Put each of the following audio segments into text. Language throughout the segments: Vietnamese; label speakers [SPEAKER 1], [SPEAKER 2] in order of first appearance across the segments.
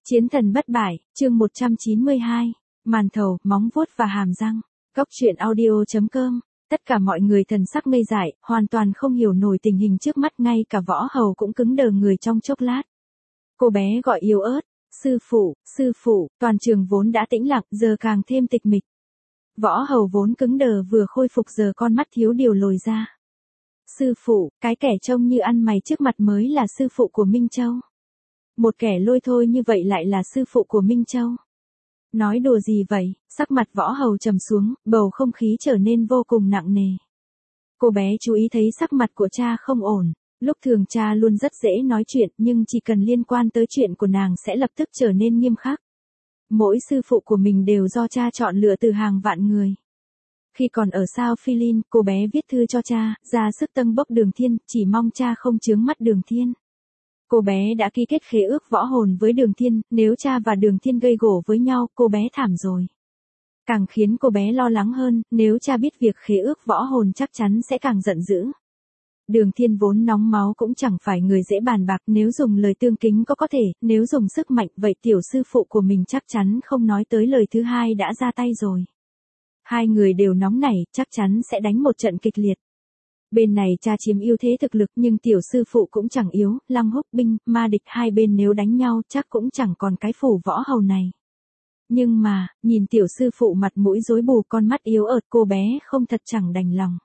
[SPEAKER 1] Chiến thần bất bại, chương 192, màn thầu, móng vuốt và hàm răng. Góc truyện audio.com. Tất cả mọi người thần sắc ngây dại, hoàn toàn không hiểu nổi tình hình trước mắt, ngay cả Võ Hầu cũng cứng đờ người trong chốc lát. Cô bé gọi yếu ớt, sư phụ, toàn trường vốn đã tĩnh lặng, giờ càng thêm tịch mịch. Võ Hầu vốn cứng đờ vừa khôi phục giờ con mắt thiếu điều lồi ra. Sư phụ, cái kẻ trông như ăn mày trước mặt mới là sư phụ của Minh Châu. Một kẻ lôi thôi như vậy lại là sư phụ của Minh Châu. Nói đùa gì vậy? Sắc mặt Võ Hầu trầm xuống, bầu không khí trở nên vô cùng nặng nề. Cô bé chú ý thấy sắc mặt của cha không ổn. Lúc thường cha luôn rất dễ nói chuyện, nhưng chỉ cần liên quan tới chuyện của nàng sẽ lập tức trở nên nghiêm khắc. Mỗi sư phụ của mình đều do cha chọn lựa từ hàng vạn người. Khi còn ở sao Philin, cô bé viết thư cho cha, ra sức tâng bốc Đường Thiên, chỉ mong cha không chướng mắt Đường Thiên. Cô bé đã ký kết khế ước võ hồn với Đường Thiên, nếu cha và Đường Thiên gây gổ với nhau, cô bé thảm rồi. Càng khiến cô bé lo lắng hơn, nếu cha biết việc khế ước võ hồn chắc chắn sẽ càng giận dữ. Đường Thiên vốn nóng máu cũng chẳng phải người dễ bàn bạc, nếu dùng lời tương kính có thể, nếu dùng sức mạnh vậy tiểu sư phụ của mình chắc chắn không nói tới lời thứ hai đã ra tay rồi. Hai người đều nóng nảy, chắc chắn sẽ đánh một trận kịch liệt. Bên này cha chiếm ưu thế thực lực nhưng tiểu sư phụ cũng chẳng yếu, Lăng Húc binh, ma địch hai bên nếu đánh nhau chắc cũng chẳng còn cái phủ Võ Hầu này. Nhưng mà, nhìn tiểu sư phụ mặt mũi rối bù, con mắt yếu ớt, cô bé không thật chẳng đành lòng.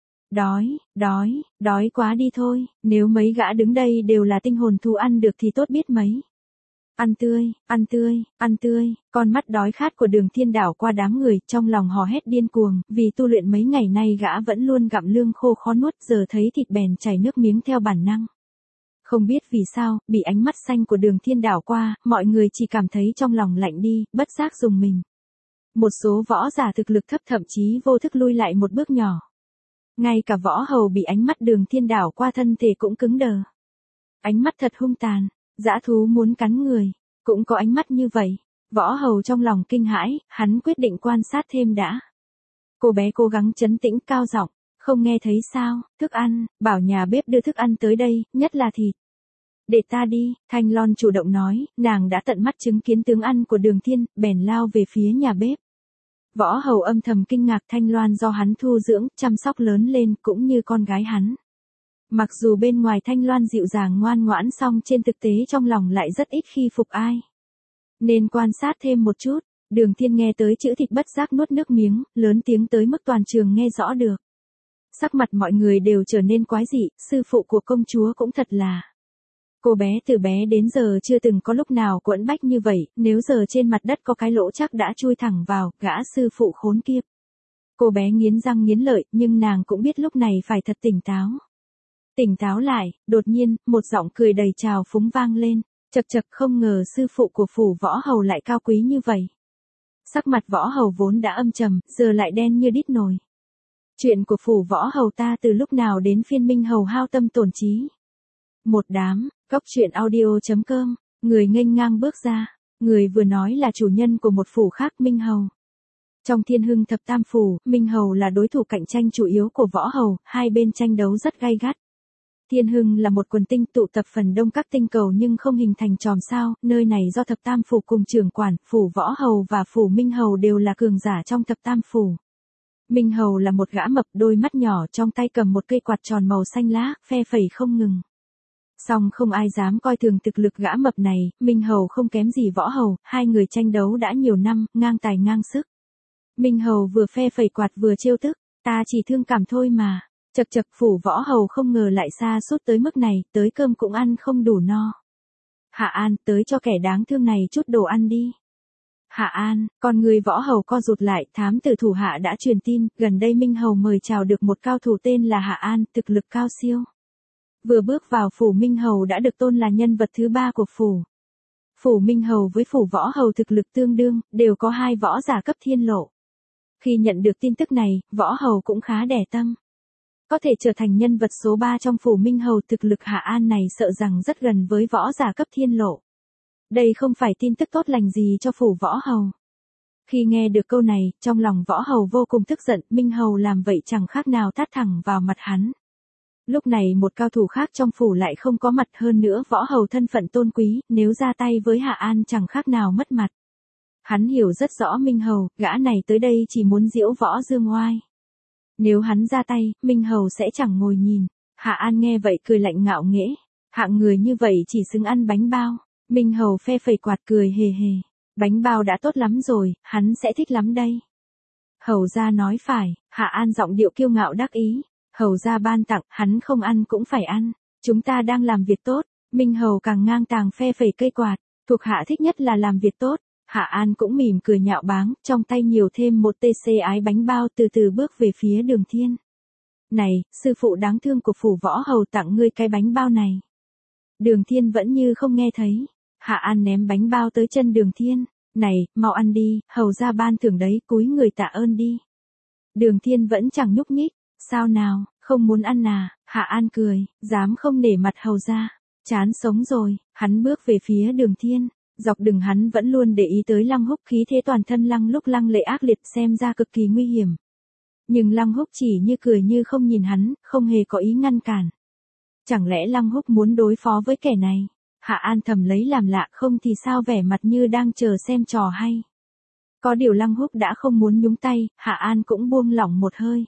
[SPEAKER 1] Đói quá đi thôi, nếu mấy gã đứng đây đều là tinh hồn thú ăn được thì tốt biết mấy. Ăn tươi, con mắt đói khát của Đường Thiên đảo qua đám người, trong lòng hò hét điên cuồng, vì tu luyện mấy ngày nay gã vẫn luôn gặm lương khô khó nuốt, giờ thấy thịt bèn chảy nước miếng theo bản năng. Không biết vì sao, bị ánh mắt xanh của Đường Thiên đảo qua, mọi người chỉ cảm thấy trong lòng lạnh đi, bất giác rùng mình. Một số võ giả thực lực thấp thậm chí vô thức lui lại một bước nhỏ. Ngay cả Võ Hầu bị ánh mắt Đường Thiên đảo qua thân thể cũng cứng đờ. Ánh mắt thật hung tàn, dã thú muốn cắn người, cũng có ánh mắt như vậy. Võ Hầu trong lòng kinh hãi, hắn quyết định quan sát thêm đã. Cô bé cố gắng trấn tĩnh cao giọng, không nghe thấy sao, thức ăn, bảo nhà bếp đưa thức ăn tới đây, nhất là thịt. Để ta đi, Thanh Loan chủ động nói, nàng đã tận mắt chứng kiến tướng ăn của Đường Thiên, bèn lao về phía nhà bếp. Võ Hầu âm thầm kinh ngạc, Thanh Loan do hắn thu dưỡng, chăm sóc lớn lên cũng như con gái hắn. Mặc dù bên ngoài Thanh Loan dịu dàng ngoan ngoãn song trên thực tế trong lòng lại rất ít khi phục ai. Nên quan sát thêm một chút, Đường Thiên nghe tới chữ thịt bất giác nuốt nước miếng, lớn tiếng tới mức toàn trường nghe rõ được. Sắc mặt mọi người đều trở nên quái dị, sư phụ của công chúa cũng thật là. Cô bé từ bé đến giờ chưa từng có lúc nào quẫn bách như vậy, nếu giờ trên mặt đất có cái lỗ chắc đã chui thẳng vào, gã sư phụ khốn kiếp. Cô bé nghiến răng nghiến lợi, nhưng nàng cũng biết lúc này phải thật tỉnh táo. Tỉnh táo lại, đột nhiên, một giọng cười đầy trào phúng vang lên, chậc chậc, không ngờ sư phụ của phủ Võ Hầu lại cao quý như vậy. Sắc mặt Võ Hầu vốn đã âm trầm, giờ lại đen như đít nồi. Chuyện của phủ Võ Hầu ta từ lúc nào đến phiên Minh Hầu hao tâm tổn trí. Một đám, góc truyện audio.com, người nghênh ngang bước ra, người vừa nói là chủ nhân của một phủ khác, Minh Hầu. Trong Thiên Hưng thập tam phủ, Minh Hầu là đối thủ cạnh tranh chủ yếu của Võ Hầu, hai bên tranh đấu rất gay gắt. Thiên Hưng là một quần tinh tụ tập phần đông các tinh cầu nhưng không hình thành chòm sao, nơi này do thập tam phủ cùng trưởng quản, phủ Võ Hầu và phủ Minh Hầu đều là cường giả trong thập tam phủ. Minh Hầu là một gã mập, đôi mắt nhỏ, trong tay cầm một cây quạt tròn màu xanh lá, phe phẩy không ngừng. Song không ai dám coi thường thực lực gã mập này, Minh Hầu không kém gì Võ Hầu, hai người tranh đấu đã nhiều năm, ngang tài ngang sức. Minh Hầu vừa phe phẩy quạt vừa trêu tức, ta chỉ thương cảm thôi mà. Chậc chậc, phủ Võ Hầu không ngờ lại xa sút tới mức này, tới cơm cũng ăn không đủ no. Hạ An, tới cho kẻ đáng thương này chút đồ ăn đi. Hạ An, con người Võ Hầu co rụt lại, thám tử thủ hạ đã truyền tin, gần đây Minh Hầu mời chào được một cao thủ tên là Hạ An, thực lực cao siêu. Vừa bước vào phủ Minh Hầu đã được tôn là nhân vật thứ ba của phủ. Phủ Minh Hầu với phủ Võ Hầu thực lực tương đương, đều có hai võ giả cấp thiên lộ. Khi nhận được tin tức này, Võ Hầu cũng khá đẻ tâm. Có thể trở thành nhân vật số 3 trong phủ Minh Hầu, thực lực Hạ An này sợ rằng rất gần với võ giả cấp thiên lộ. Đây không phải tin tức tốt lành gì cho phủ Võ Hầu. Khi nghe được câu này, trong lòng Võ Hầu vô cùng tức giận, Minh Hầu làm vậy chẳng khác nào tát thẳng vào mặt hắn. Lúc này một cao thủ khác trong phủ lại không có mặt, hơn nữa võ hầu thân phận tôn quý, nếu ra tay với Hạ An chẳng khác nào mất mặt. Hắn hiểu rất rõ Minh Hầu, gã này tới đây chỉ muốn giễu võ dương oai. Nếu hắn ra tay, Minh Hầu sẽ chẳng ngồi nhìn. Hạ An nghe vậy cười lạnh ngạo nghễ. Hạng người như vậy chỉ xứng ăn bánh bao. Minh Hầu phe phẩy quạt cười hề hề. Bánh bao đã tốt lắm rồi, hắn sẽ thích lắm đây. Hầu gia nói phải, Hạ An giọng điệu kiêu ngạo đắc ý. Hầu gia ban tặng, hắn không ăn cũng phải ăn. Chúng ta đang làm việc tốt. Minh Hầu càng ngang tàng phe phẩy cây quạt. Thuộc hạ thích nhất là làm việc tốt. Hạ An cũng mỉm cười nhạo báng, trong tay nhiều thêm một tc ái bánh bao, từ từ bước về phía Đường Thiên. Này, sư phụ đáng thương của phủ võ hầu tặng ngươi cái bánh bao này. Đường Thiên vẫn như không nghe thấy. Hạ An ném bánh bao tới chân Đường Thiên. Này, mau ăn đi, hầu ra ban thưởng đấy, cúi người tạ ơn đi. Đường Thiên vẫn chẳng nhúc nhích. Sao nào, không muốn ăn à? Hạ An cười, dám không nể mặt hầu ra. Chán sống rồi, hắn bước về phía Đường Thiên. Dọc đường hắn vẫn luôn để ý tới Lăng Húc, khí thế toàn thân Lăng lúc lăng lệ ác liệt, xem ra cực kỳ nguy hiểm. Nhưng Lăng Húc chỉ như cười như không nhìn hắn, không hề có ý ngăn cản. Chẳng lẽ Lăng Húc muốn đối phó với kẻ này? Hạ An thầm lấy làm lạ, không thì sao vẻ mặt như đang chờ xem trò hay. Có điều Lăng Húc đã không muốn nhúng tay, Hạ An cũng buông lỏng một hơi.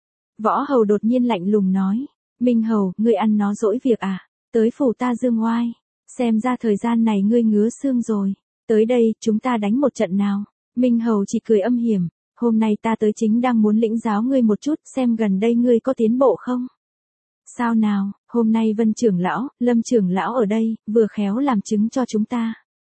[SPEAKER 1] Võ hầu đột nhiên lạnh lùng nói, Minh Hầu, ngươi ăn nó dỗi việc à? Tới phủ ta dương oai. Xem ra thời gian này ngươi ngứa xương rồi. Tới đây, chúng ta đánh một trận nào. Minh Hầu chỉ cười âm hiểm. Hôm nay ta tới chính đang muốn lĩnh giáo ngươi một chút, xem gần đây ngươi có tiến bộ không. Sao nào, hôm nay Vân trưởng lão, Lâm trưởng lão ở đây, vừa khéo làm chứng cho chúng ta.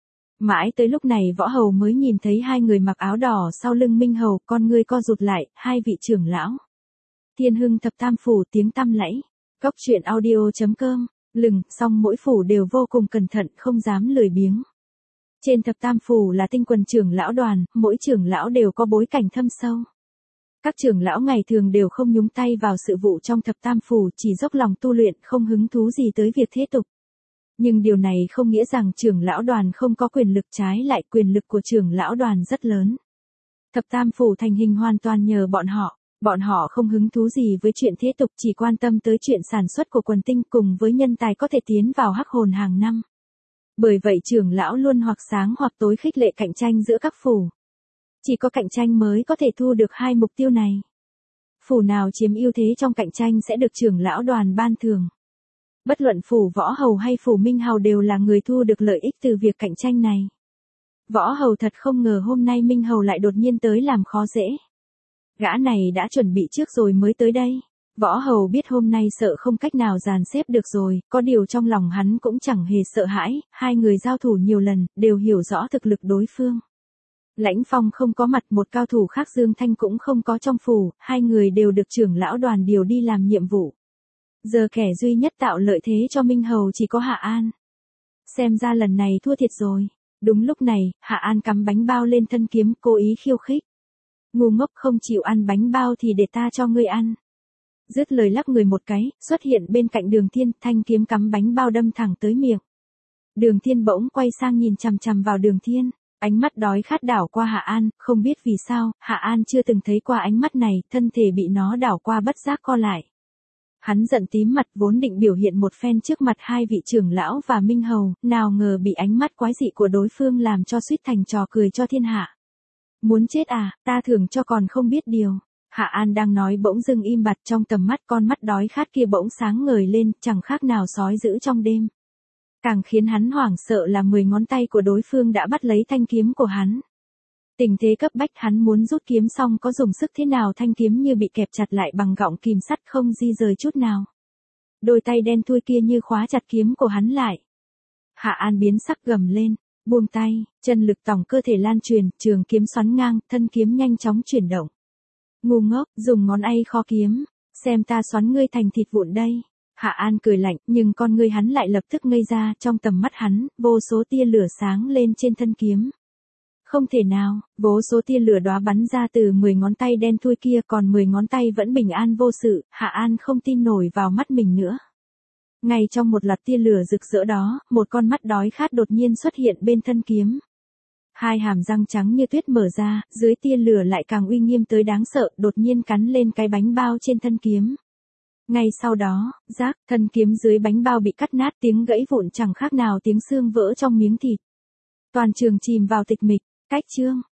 [SPEAKER 1] Mãi tới lúc này Võ Hầu mới nhìn thấy hai người mặc áo đỏ sau lưng Minh Hầu, con ngươi co rụt lại, hai vị trưởng lão. Thiên Hưng thập tam phủ tiếng tăm lẫy. Góc truyện audio.com. Song mỗi phủ đều vô cùng cẩn thận, không dám lười biếng. Trên thập tam phủ là tinh quần trưởng lão đoàn, mỗi trưởng lão đều có bối cảnh thâm sâu. Các trưởng lão ngày thường đều không nhúng tay vào sự vụ trong thập tam phủ, chỉ dốc lòng tu luyện, không hứng thú gì tới việc thế tục. Nhưng điều này không nghĩa rằng trưởng lão đoàn không có quyền lực, trái lại quyền lực của trưởng lão đoàn rất lớn. Thập tam phủ thành hình hoàn toàn nhờ bọn họ. Bọn họ không hứng thú gì với chuyện thế tục, chỉ quan tâm tới chuyện sản xuất của quần tinh cùng với nhân tài có thể tiến vào hắc hồn hàng năm. Bởi vậy trưởng lão luôn hoặc sáng hoặc tối khích lệ cạnh tranh giữa các phủ. Chỉ có cạnh tranh mới có thể thu được hai mục tiêu này. Phủ nào chiếm ưu thế trong cạnh tranh sẽ được trưởng lão đoàn ban thưởng. Bất luận phủ Võ Hầu hay phủ Minh Hầu đều là người thu được lợi ích từ việc cạnh tranh này. Võ Hầu thật không ngờ hôm nay Minh Hầu lại đột nhiên tới làm khó dễ. Gã này đã chuẩn bị trước rồi mới tới đây. Võ Hầu biết hôm nay sợ không cách nào dàn xếp được rồi, có điều trong lòng hắn cũng chẳng hề sợ hãi, hai người giao thủ nhiều lần, đều hiểu rõ thực lực đối phương. Lãnh Phong không có mặt, một cao thủ khác Dương Thanh cũng không có trong phủ, hai người đều được trưởng lão đoàn điều đi làm nhiệm vụ. Giờ kẻ duy nhất tạo lợi thế cho Minh Hầu chỉ có Hạ An. Xem ra lần này thua thiệt rồi. Đúng lúc này, Hạ An cắm bánh bao lên thân kiếm, cố ý khiêu khích. Ngu ngốc, không chịu ăn bánh bao thì để ta cho ngươi ăn. Dứt lời lắc người một cái, xuất hiện bên cạnh Đường Thiên, thanh kiếm cắm bánh bao đâm thẳng tới miệng. Đường Thiên bỗng quay sang nhìn chằm chằm vào Đường Thiên, ánh mắt đói khát đảo qua Hạ An, không biết vì sao, Hạ An chưa từng thấy qua ánh mắt này, thân thể bị nó đảo qua bất giác co lại. Hắn giận tím mặt, vốn định biểu hiện một phen trước mặt hai vị trưởng lão và Minh Hầu, nào ngờ bị ánh mắt quái dị của đối phương làm cho suýt thành trò cười cho thiên hạ. Muốn chết à, ta thưởng cho còn không biết điều. Hạ An đang nói bỗng dưng im bặt, trong tầm mắt con mắt đói khát kia bỗng sáng ngời lên, chẳng khác nào sói dữ trong đêm. Càng khiến hắn hoảng sợ là 10 ngón tay của đối phương đã bắt lấy thanh kiếm của hắn. Tình thế cấp bách, hắn muốn rút kiếm xong có dùng sức thế nào thanh kiếm như bị kẹp chặt lại bằng gọng kìm sắt không di rời chút nào. Đôi tay đen thui kia như khóa chặt kiếm của hắn lại. Hạ An biến sắc gầm lên, buông tay, chân lực tổng cơ thể lan truyền, trường kiếm xoắn ngang, thân kiếm nhanh chóng chuyển động. Ngu ngốc, dùng ngón tay kho kiếm, xem ta xoắn ngươi thành thịt vụn đây. Hạ An cười lạnh, nhưng con ngươi hắn lại lập tức ngây ra, trong tầm mắt hắn, vô số tia lửa sáng lên trên thân kiếm. Không thể nào, vô số tia lửa đó bắn ra từ 10 ngón tay đen thui kia, còn 10 ngón tay vẫn bình an vô sự, Hạ An không tin nổi vào mắt mình nữa. Ngay trong một loạt tia lửa rực rỡ đó, một con mắt đói khát đột nhiên xuất hiện bên thân kiếm. Hai hàm răng trắng như tuyết mở ra, dưới tia lửa lại càng uy nghiêm tới đáng sợ, đột nhiên cắn lên cái bánh bao trên thân kiếm. Ngay sau đó, rác, thân kiếm dưới bánh bao bị cắt nát, tiếng gãy vụn chẳng khác nào tiếng xương vỡ trong miếng thịt. Toàn trường chìm vào tịch mịch, cách chương.